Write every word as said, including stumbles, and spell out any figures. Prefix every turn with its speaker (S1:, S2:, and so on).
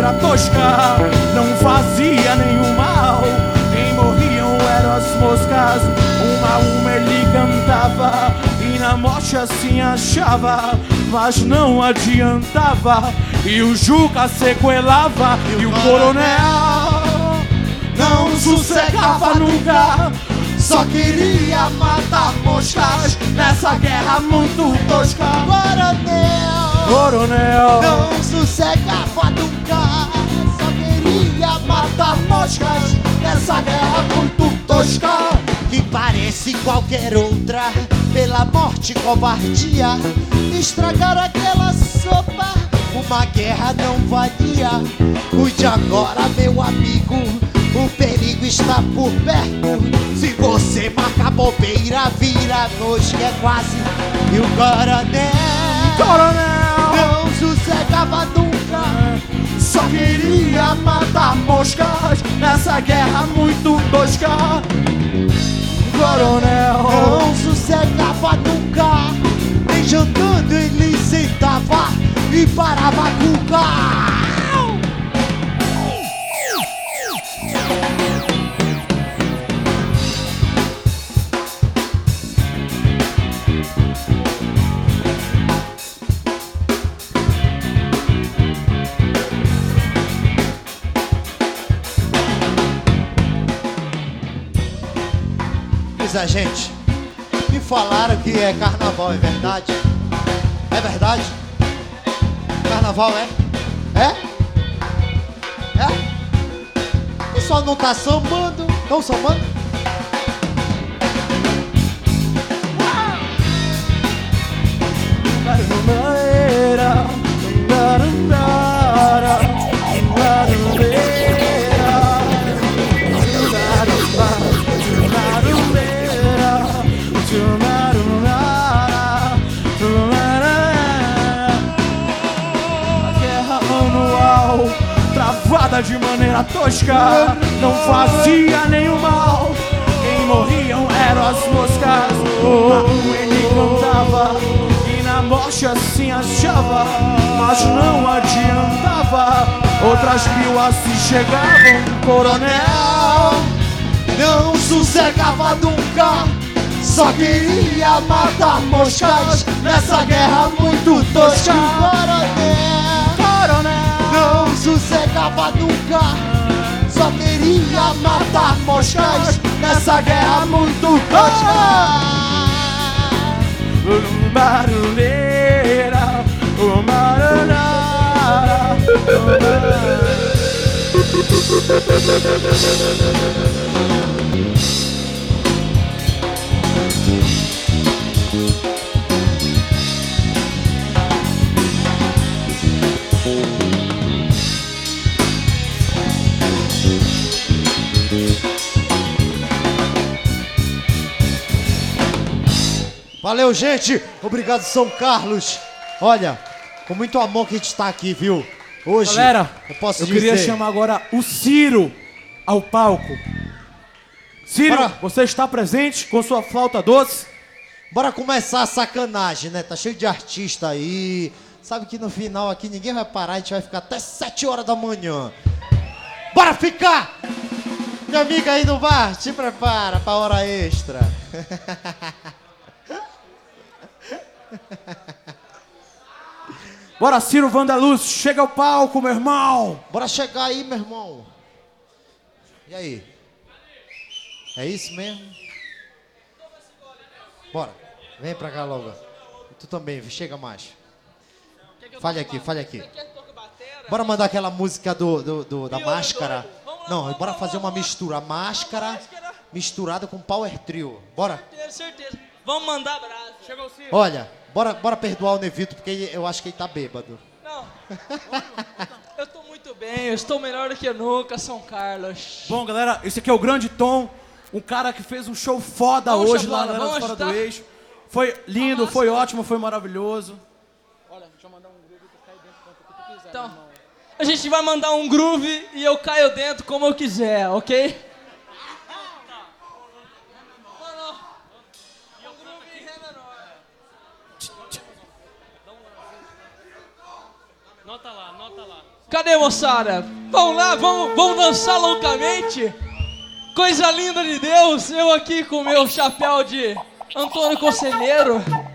S1: maneira tosca, não fazia nenhum mal. Quem morriam eram as moscas, uma a uma ele cantava, e na morte assim achava, mas não adiantava. E o Juca sequelava, e o coronel não sossegava nunca, só queria matar moscas nessa guerra muito tosca.
S2: Coronel,
S1: Coronel
S2: não sossegava nunca, só queria matar moscas nessa guerra muito tosca. Que parece qualquer outra, pela morte e covardia, estragar aquela sopa, uma guerra não valia. Cuide agora, meu amigo, o perigo está por perto. Se você marca bobeira, vira noite que é quase. E o coronel,
S1: Coronel
S2: não sossegava nunca,
S1: só queria matar moscas nessa guerra muito tosca. Coronel
S2: não sossegava nunca, nem jantando ele sentava e parava a cuca. Pois é, gente, me falaram que é carnaval, é verdade? É verdade? Carnaval é? É? É? O pessoal não tá sambando? Estão sambando?
S1: Travada de maneira tosca, não fazia nenhum mal. Quem morriam eram as moscas, uma ele cantava, e na morte assim achava, mas não adiantava. Outras mil assim chegavam. Coronel
S2: não sossegava nunca, só queria matar moscas nessa guerra muito tosca. Coronel,
S1: Coronel
S2: não sossegava nunca, só queria matar moscas nessa guerra muito tosca.
S1: Barulheira, o mararara,
S2: Valeu, gente. Obrigado, São Carlos. Olha, com muito amor que a gente tá aqui, viu? Hoje,
S1: galera,
S2: eu posso
S1: eu
S2: dizer...
S1: queria chamar agora o Ciro ao palco. Ciro,
S2: Bora.
S1: você está presente com sua flauta doce?
S2: Bora começar a sacanagem, né? Tá cheio de artista aí. Sabe que no final aqui ninguém vai parar, a gente vai ficar até sete horas da manhã. Bora ficar! Minha amiga aí no bar, te prepara pra hora extra.
S1: Bora, Ciro Vandaluz, chega ao palco, meu irmão.
S2: Bora chegar aí, meu irmão. E aí? É isso mesmo? Bora, vem pra cá logo. Tu também, chega mais. Fale aqui, fale aqui. Bora mandar aquela música do, do, do da máscara. Não, bora fazer uma mistura. A máscara misturada com Power Trio. Bora?
S3: Certeza, certeza. Vamos mandar brasa.
S1: Chegou o Ciro.
S2: Olha, bora, bora perdoar o Nevito, porque eu acho que ele tá bêbado.
S3: Não. Eu tô muito bem, eu estou melhor do que nunca, São Carlos.
S1: Bom, galera, esse aqui é o Grande Tom, um cara que fez um show foda
S3: Vamos,
S1: hoje lá
S3: Chabola,
S1: na
S3: vamos
S1: Fora do
S3: ajudar?
S1: Eixo. Foi lindo, foi ótimo, foi maravilhoso.
S3: Olha, deixa eu mandar um groove e tu cai dentro quanto tu quiser. Então, a gente vai mandar um groove e eu caio dentro como eu quiser, ok?
S4: Nota lá, nota.
S3: Cadê, moçada? Vamos lá, vamos, vamos dançar loucamente. Coisa linda de Deus. Eu aqui com meu chapéu de Antônio Conselheiro.